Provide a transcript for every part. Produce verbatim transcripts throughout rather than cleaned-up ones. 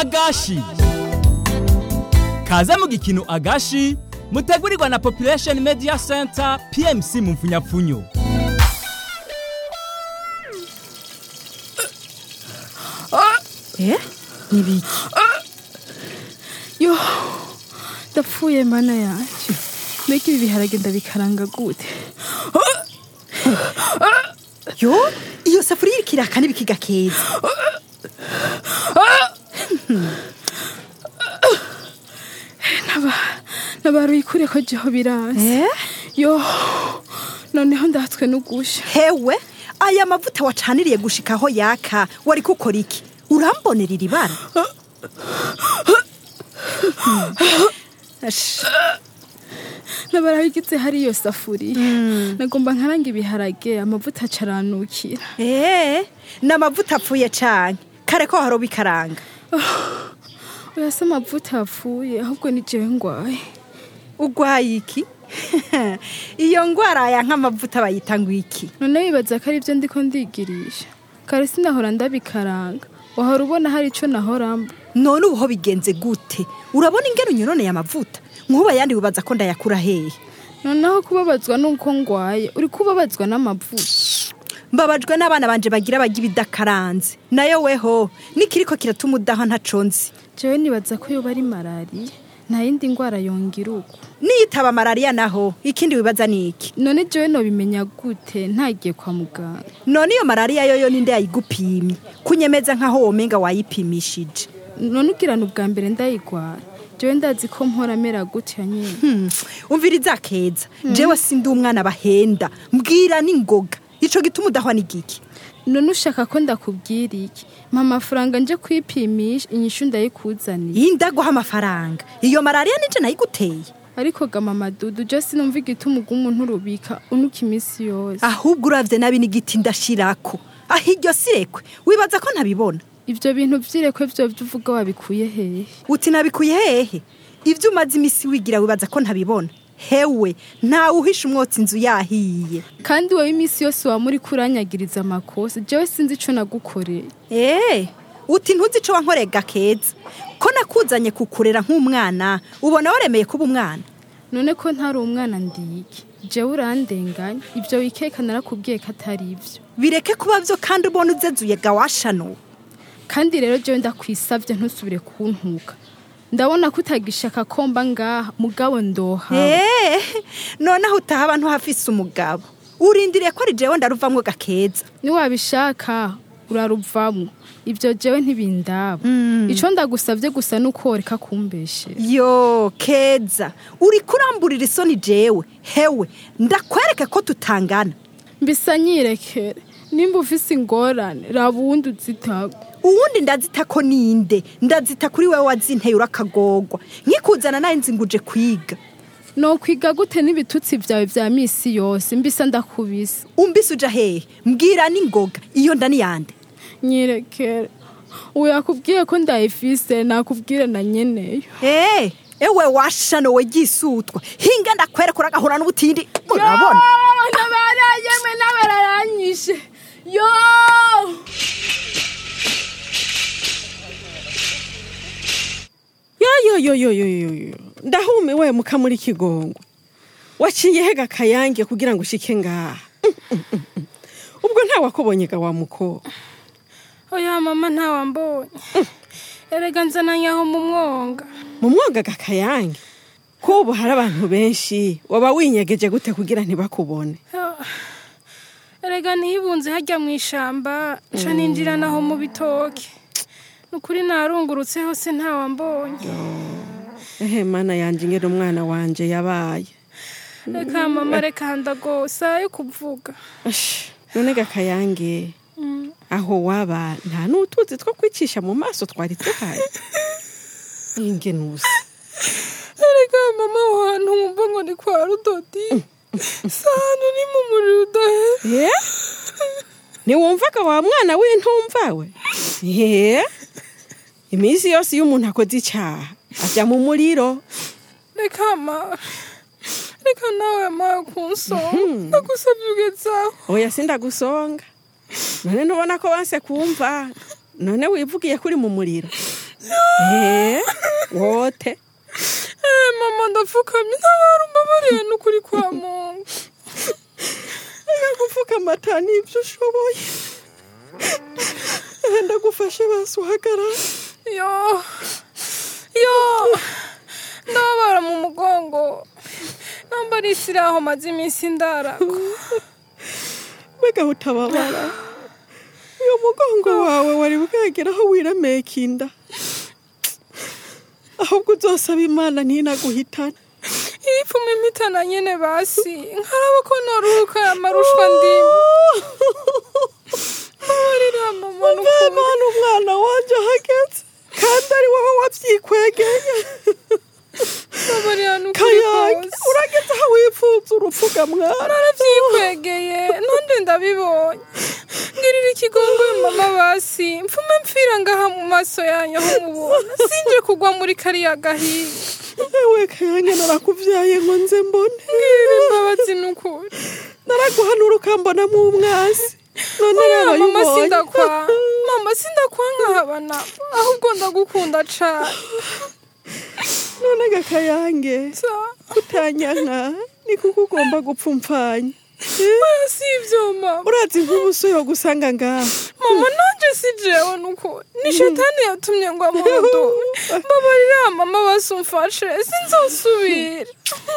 agashi kaze mu gikino agashi mutegurirwa na Population Media Center P M C mu mfunyapfunyo. Eh? Nibiki? Yo, ndapfuye mana yacu. Mbega ibi biharage ndabikaranga gute? Yo, iyo safuriya irikiraka n'ibikiga keza. Naba, nabaruyikure ko jeho biranze. Eh? Yo, noneho ndatswe n'ugusha. Hewe, aya mavuta wacaniriye gushikaho yaka, wari gukora iki? Urambonera iribara? Nabarahigize hari iyo safuriya. Nagomba nkaranga ibiharage amavuta acaranukira. Eh, n'amavuta apfuye canke kare ko haro bikaranga. Oya se amavuta apfuye ahubwo ni jewe ngwaye. Ugwaye iki? Iyo ngwara ya nk'amavuta bayitanga iki? None bibaza ko ari byo ndiko ndigirisha. Kare sinahora ndabikaranga. Wahora ubona hari ico nahoramba. None uho bigenze gute? Urabona ingero nyonone ya mavuta? Nkuba yandi wibaza ko ndayakura hehe? Noneho kubabazwa nuko ngwaye, uri kubabazwa n'amavuta. Mbabajwe n'abana banje bagira bagiye bidakaranze. Nayo weho nikiriko kiratuma udaha ntaconzi. Jewe nibaza ko yoba ari malaria. Nta yindi ngwara yongira uko. Niyitaba malaria naho ikindi wibaza niki? None jewe no bimenya gute ntagiye kwa muganga. None iyo malaria yoyo ninde yayigupimye? Kunyemeza nkaho womenga wayipimishije. None ugirana ubwa mbere ndayigwara. Jewe ndazi ko mpora mera gute nyene. Hmm. Umviriza keza. Hmm. Jewe sindi umwana bahenda. Mbwira ningoga. Ico gituma udahwa nigiki? None ushaka ko ndakubwira iki? Mama faranga nje kwipimisha inyishu ndayikuzaniye. Indaguha amafaranga. Iyo malaria nije nayiguteye. Ariko ga mama Dudu je sinumva igituma umuntu urubika unuka imisi yose. Ahubwo uravye nabi n'igiti ndashirako. Ahiryo sirekwe. Wibaza ko ntabibona? Ivyo bintu vyirekwe vyo vyuvuga wabikuye hehe? Uti nabikuye hehe? Ivyo umaze imisi wigira wibaza ko ntabibona? Hewe, nta uhisha umwotsi inzu yahiye. Kandi wewe imisi yose wa muri kuranyagiriza amakosa, jewe sinzi ico nagukoreye. Eh, uti ntuzi ico wankorega keza. Ko nakuzanye kukurera nk'umwana, ubona waremeye kuba umwana. None ko ntari umwana ndiki. Jewe urandenganya, ivyo wikeka narakubwiye ko atari ivyo. Bireke kuba vyo kandi ubona uzezuye gawashano. Kandi rero jewe ndakwisavye ntusubire kuntuka. Ndabona kutagishaka komba ngaha mugabo ndoha. Eh, none aho utaha abantu hafise umugabo. Urindiriye ko ari jewe ndaruvamwe gakeza. Ni wabishaka uraruvamwe. Ivyo jewe ntibindaba. Mm. Ico ndagusavye gusa nuko reka kumbeshe. Yo, keza. Uri kuramburira isoni jewe. Hewe, ndakwereka ko tutangana. Mbisa nyirekere. Nimba ufise ingorane, rabundi uzitago. Uwundi ndazita ko ninde? Ndazita kuri wewe wazinteye urakagogwa. Nkikuzana naye nzinguje kwiga. No kwiga gute n'ibitutsi vyawe vya misi yose, mbisa ndakubisa. Umbisa uja hehe? Mbwira ningoga. Iyo ndani yande. Nyirekere. Uyakubwiye ko ndayifise nakubwire na nyeneyo. Eh, ewe washano we gisutwa. Hinga ndakwereka uragahura n'ubutindi. Urabona? Nabaraye mwe nabararanyishe. Yo! Yo yo yo yo yo yo. Ndahumiwe mukamuri kigongo. Waciye hega kayange kugira ngo ushike ngaha. Ubwo nta wakobonye ga wa muko. Oya mama nta wambonye. Erega nzananya aho mu mwonga. Mu mwonga ga kayange. Kubo hari abantu benshi waba winyegeje gute kugira ntibakubone. Erega nihibunze hajya mu ishamba nca ninjira naho mu bitoke. Nukuri narungurutse hose nta wambonye. Ehe mana yanje ngero umwana wanje yabaye. Reka mama reka ndagosa yo kuvuga. None ga kayange. Mm. Aho waba nta nutuzi two kwicisha mu maso twari tuhaye. Ingenusi. Erega mama wantu umva ngo ni kwa Rudodi. Sano ni mu murirudahe. Eh? Ni wumvaga wa mwana w'intumvawe? Eh? Imisi yose y'umuntu akoze icaha ajya mu muriro. Reka ma. Reka nawe ma kunsonga. Ndagusabye ugezaho. Oya sindagusonga. None nubona ko wanse kumva. None wivugiye kuri mu muriro. Eh, wote. Eh, mama ndapfukamye ntabara umbabariye n'ukuri kwa Mungu. Ega gupfukama atani ibyo ushoboye. Ndagufashe basi uhagarara. Yo. Yo. Ndabara mu mugongo. Namba risiraho maze iminsi ndarako. Mbega utababara. Uyo mugongo wawe wari bwageraho wirameka inda. Ahubwo uzosaba Imana ntinaguhitana. Ipfume imitana nyene basi. Nkaraba ko noruhuka amarushwa ndimo. Mbabarira mama n'ukuri. Mwana umwana wanje hageze. Kandi ari wowe wavyikwegeye. Mbabarira n'ukuri kose. Urageze aho wipfuza urupfuga mwana. Naravyikwegeye nonde ndabibonye. Ngirira ikigongwe mama basi. Mfume mpfira ngaha mu maso yanyu aho mubona. Sinje kugwa muri kariya gahinga. Ewe Kayange narakuvyaye ngo nze mbone. Ngirira imbabazi n'ukuri. Naraguhanura ukambona mu mwasi. None Oya, mama yubonye. sindakwa. Mama sindakwa nkahabana. Ahubwo ndagukunda cane. None ga Kayange. Sa. Kutanyanka ni kuko ugomba gupfumfanya. Oya sivyo mama. Urazi nk'ubuso yo gusanga ngaha. Mama nanje si jewe nuko. Ni shetani yatumye ngwa mu rudobe. Mbabarira mama basumfashe. Sinzosubira.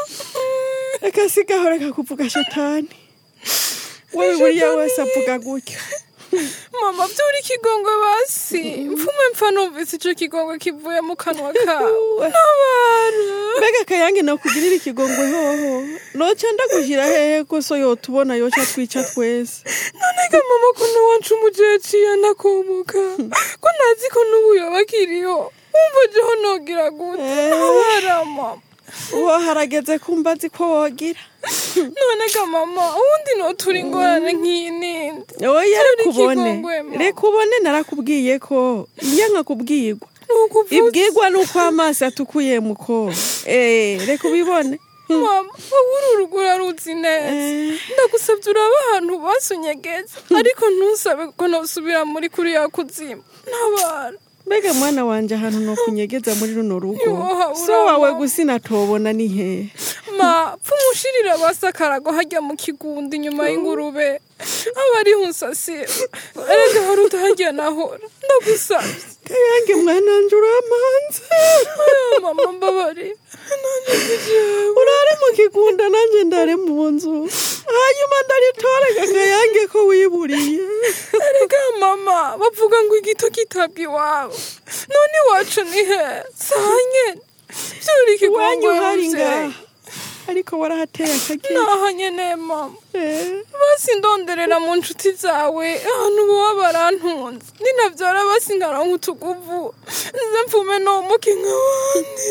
Reka sigaho reka kuvuga shetani. Wewe buriya wese avuga gutyo. Mama vyuri kigongwe basi. Mfume mpfa numvise ico kigongwe kivuye mu kanwa kawe. Nabara. Mbega Kayange nakugirira ikigongwe hoho. Noca ndagushira hehe ko so yotubona yoca twica twese. None ga mama ko no wancu umujeci yanakomoka. Ko nazi ko n'ubu yobakiriyo. Umva jeho nogira gute. Nabara mama. Uwo harageze kumbazi ko wogira. None ga mama ubundi noturi ingorane nk'iyi nindi. Oya Vyuri rekubone. kigongwe, mama. Rekubone narakubwiye ko nyanka kubwirwa. Nukuvuze. Ibwirwa nuko amaso atukuye muko. Eh, reka ubibone. Mama, wowe urugura ruzi neza. Ndagusabye uraba ahantu basunyegeza. Ariko ntusabe ko nosubira muri kuri ya kuzimu. Ntabara. Mbega mwana wanje ahantu no kunyegeza muri runo rugo. Yoha, So wawe gusina tobona ni he. Ma, pumushirira basakarago hajya mu kigundi inyuma y'ingurube. Abari hunsasira. Erega haruta hajya nahora. Ndagusabye. Kayange mwana nje uramanze. Oya mama mbabari. Nanje jewe. Urare mu kigunda nanje ndare mu nzu. Hanyuma ndaritorega Kayange ko wiburiye. Erega mama, bavuga ngo igito kitabwa iwawe. None iwacu ni he? Sanye. Vyuri kigongwe hari ngaha. muvyeyi. Ariko warahateye akagera. Naho nyene mama. Eh. Basi ndonderera mu nshuti zawe ahantu boba barantunze. Ninavyara basi nkaronka utuguvu. Nze mfume nomuke nk'abandi.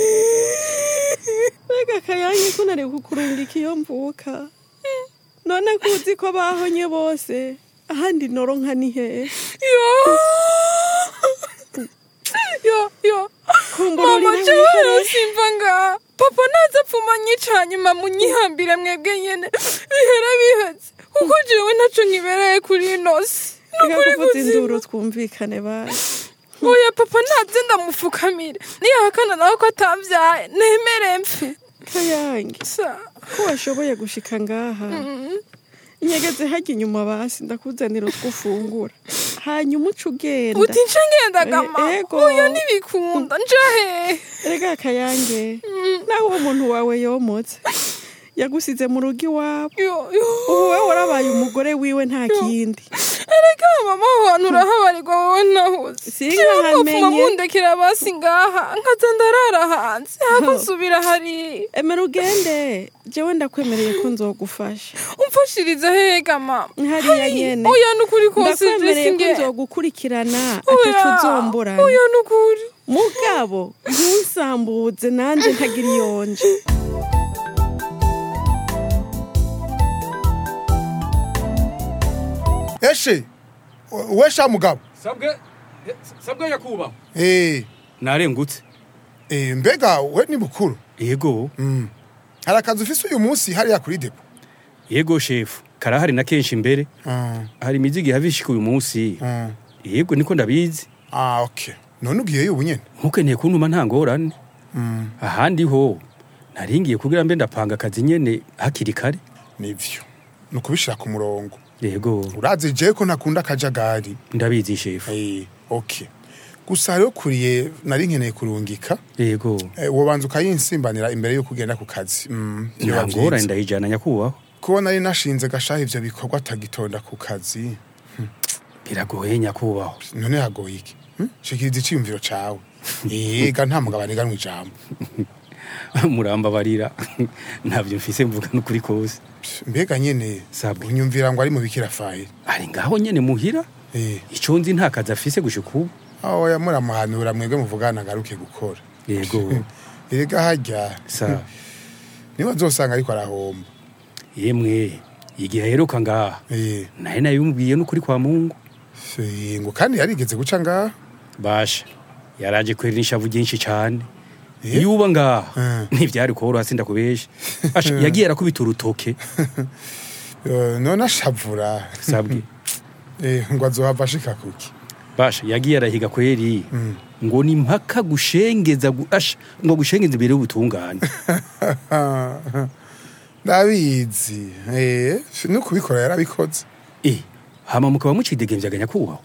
Mbega Kayange ko nari kukurungika iyo mvuka. None kuzi ko bahonye bose. Ahandi noronka ni he. Yo. Yo, yo. Mama Kumbururira jewe simva nga. Papa naza pfuma nyica nyuma munyihambire mwebwe nyene. Bihera biheze. Kuko jewe naco nkibereye kuri inosi. Nukuri kuvuza induru kuzima. twumvikane basi. Oya papa naze ndamufukamire. Niyahakana nawe ko atavyaye. Nemere mfe. Kayange. Sa. Ko washoboye gushika ngaha. Inyegeze hajya inyuma basi ndakuzanira utwufungura. Hanyuma uca ugenda. Uti nce ngenda gama. Eh, ego. Oya ntibikunda njahe. Erega Kayange. Nawe umuntu wawe yomotse. Yagusize mu rugo iwabo. Yo, yo. Ubu wewe warabaye umugore wiwe nta kindi. Erega mama wantu urahabarirwa wowe nahuze. Sinkahamenye. Jewe mundekera basi ngaha. Nkaza ndarara hanze. Hakusubira hari. Emera ugende. Jewe ndakwemereye ko nzogufasha. Umfashiriza hehe gama. Hariya nyene. Oya nukuri kose Ndakwemereye ko jesinge. nzogukurikirana atacu uzomborana. Oya nukuri. Mugabo ntusambuze nanje ntagira iyonje. Eshe, we sha mugabo. Sabwe, sabwe yakuba. Eh, Narengutse. eh mbega we ni bukuru. Yego. Mm. Harakaza ufise uyu munsi hariya kuri depo. Yego chef. Karahari na kenshi imbere. Mm. Hari imizigi havishika uyu munsi. Mm. Yego niko ndabizi. Ah, okay. none ugiyeyo ubu nyene ntukeneye kuntuma nta ngorane ahandi ho naringiye kugira mbe ndapanga akazi nyene hakiri kare nivyo nukubishira ku murongo yego urazi je ko ntakunda akajagari ndabizi shefu eh okay gusa rero kuriye nari nkeneye kurungika yego eh, wobanza ukayinsimbanira imbere yo kugenda ku kazi mm nta ngorane ndayijana nyakubaho kuba nari nashinze gashaha ivyo bikorwa atagitonda ku kazi biragoye nyakubaho none hagoye iki hmm? shikiriza iciyumviro cawe ega nta mugabane ganwe ijambo muramba barira ntabyo mfise mvuga n'ukuri kose mbega nyene Sabwe. unyumvira ngo ari mu bikira faye ari ngaho nyene muhira eh ico nzi nta kazi afise gushika ubu aho yamuramuhanura mwebwe muvugana garuke gukora yego ega hajya sa niba nzosanga ariko arahomba yemwe igihe aheruka ngaha eh naye nayumviye n'ukuri kwa Mungu se ngo kandi yarigeze guca ngaha basha yaraje kwera ishavu ryinshi cyane Eh? yuba ngaha Mm. ntivyari koroha sinda kubesha asha yagiye arakubita urutoke Eh, none ashavura sabwe eh ngo azohava ashika kuki basha yagiye arahiga kweri ngo ni mpaka gushengeza gu- asha ngo gushengeza imbere y'ubutungane ndabizi eh no kubikora yarabikoze eh hama mukaba mucidegembyaga kubaho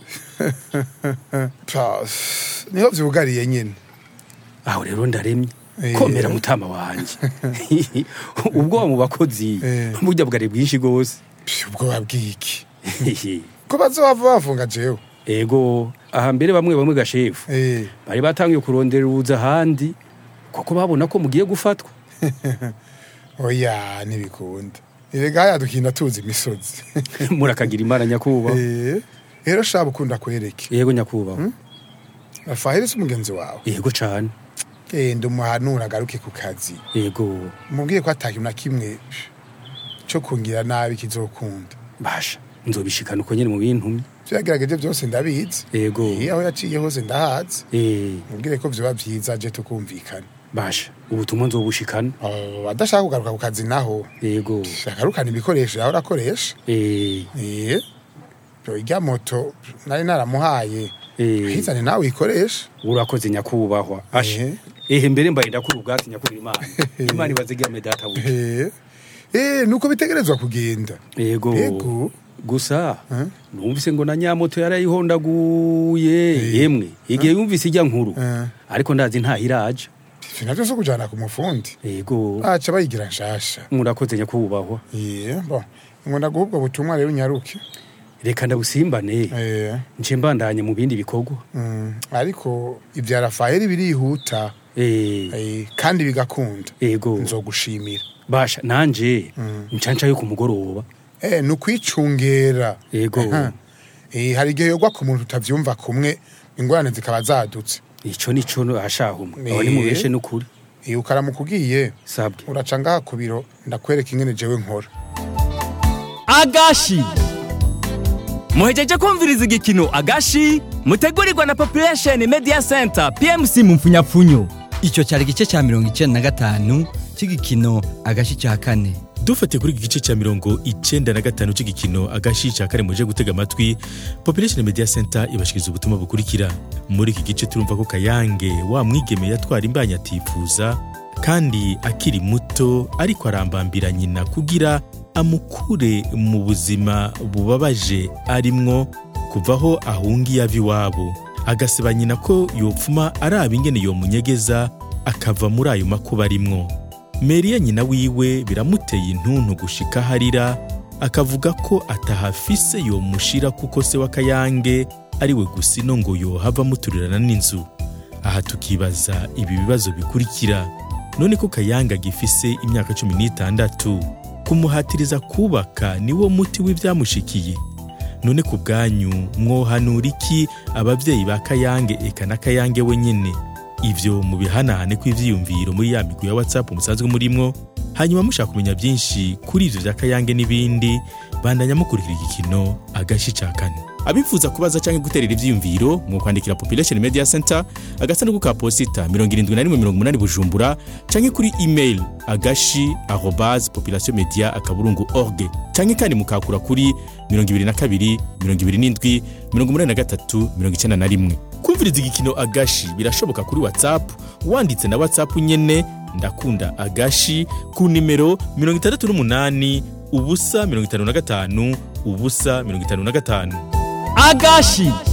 Pa, niho vyugariye nyene aho rero ndaremye Eh. komera mutama wanje ubwo mu bakozi Eh. burya bwari bwinshi gose Psh, ubwo babwiki ko bazohava bafunga jewe ego aha mbere bamwe bamwe gashefu eh bari batangiye kurondera uruza ahandi kuko babona ko mugiye gufatwa oya ntibikunda erega yadukinda tuzi imisozi murakagira imana nyakubaho eh rero shaba ukunda kwereke yego nyakubaho afahire se umugenzi wawe yego cane genda umuhanura agaruke ku kazi yego mubwiye ko atakintu na kimwe cyo kungira nabi kizokunda basha nzobishikana uko nyene mu bintu vyagerageje byose ndabizi yego eh aho yaciye hose ndahazi eh mubwire ko vyoba vyiza je tukumvikana basha ubutumwa nzobushikana Oh, adashaka kugaruka ku kazi naho yego agarukana ibikoresho yawe urakoresha eh eh byo ijya moto nari naramuhaye eh ahizane nawe uyikoresha urakoze nyakubahwa asha Eh. ehe mbere mbaye ndakura ubwatsi nyakubira imana imana ibazigame data buke eh eh nuko bitegerezwa kugenda yego Yego. gusa numvise ngo na nyamoto yarayihondaguye yemwe igihe yumvise ijya nkuru Eh. ariko ndazi ntahiraje sinavyo so kujana ku mufundi yego aca bayigira nshasha murakoze nyakubahwa eh bo ngo ndaguhubwo butumwa rero unyaruke reka ndabusimbane eh nce mbandanye mu bindi bikorwa mm, ariko ivya Rafaeli birihuta eh eh kandi bigakunda yego nzogushimira basha nanje ncanca yo ku mugoroba eh nukwicungera Yego. Aha. eh hari igihe yogwa ku muntu utavyumva kumwe ingorane zikaba zadutse ico nico ashahuma Eh. aba ni mubeshe n'ukuri eh ukaramukugiye sabwe uraca ngaha ku biro ndakwereka ingene jewe nkora agashi muhejeje kumviriza igikino agashi mutegurirwa na Population Media Center P M C mu mfunyapfunyo. Icyo cyari igice cya mirongo icyenda na gatanu cy'igikino agashi cya kane. dufatiye kuri iki gice cya mirongo icyenda na gatanu cy'igikino agashi cya kane muje gutega amatwi Population Media Center ibashikiriza ubutumwa bukurikira. Muri iki gice turumva ko Kayange wa mwigeme yatwara imbanya atifuza kandi akiri muto ariko arambambira nyina kugira amukure mu buzima bubabaje arimwo kuvaho ahungiye ava iwabo, agaseba nyina ko yopfuma araba ingene yomunyegeza akava muri ayo makuba arimwo. Meriya nyina wiwe biramuteye intuntu gushika harira, akavuga ko atahafise yomushira kuko se wa Kayange ari we gusino ngo yohava muturirana n'inzu. Aha tukibaza ibi bibazo bikurikira: none ko Kayange gifise imyaka cumi n'itandatu, kumuhatiriza kubaka niwo muti w'ivyamushikiye? None ku bwanyu mwohanura iki abavyeyi ba Kayange eka na Kayange wenyene? Ivyo mu bihanahane kw'ivyiyumviro muri ya migwi ya WhatsApp musanzwe murimwo, hanyuma mushaka kumenya byinshi kuri ivyo vya Kayange n'ibindi, bandanya mukurikira igikino agashi ca kane. Abifuza kubaza canke guterera ivyiyumviro mu kwandikira Population Media Center agasanduku ka posita mirongo irindwi na rimwe mirongo umunani Bujumbura, canke kuri email agashi arobase populationmedia akaburungu org, canke kandi mukakura kuri mirongo ibiri na kabiri mirongo ibiri n'indwi mirongo umunani na gatatu mirongo icenda na rimwe. kumviriza igikino agashi birashoboka kuri WhatsApp wanditse na WhatsApp nyene ndakunda agashi ku nimero mirongo itandatu n'umunani ubusa mirongo itanu na gatanu ubusa mirongo itanu na gatanu. Agashi.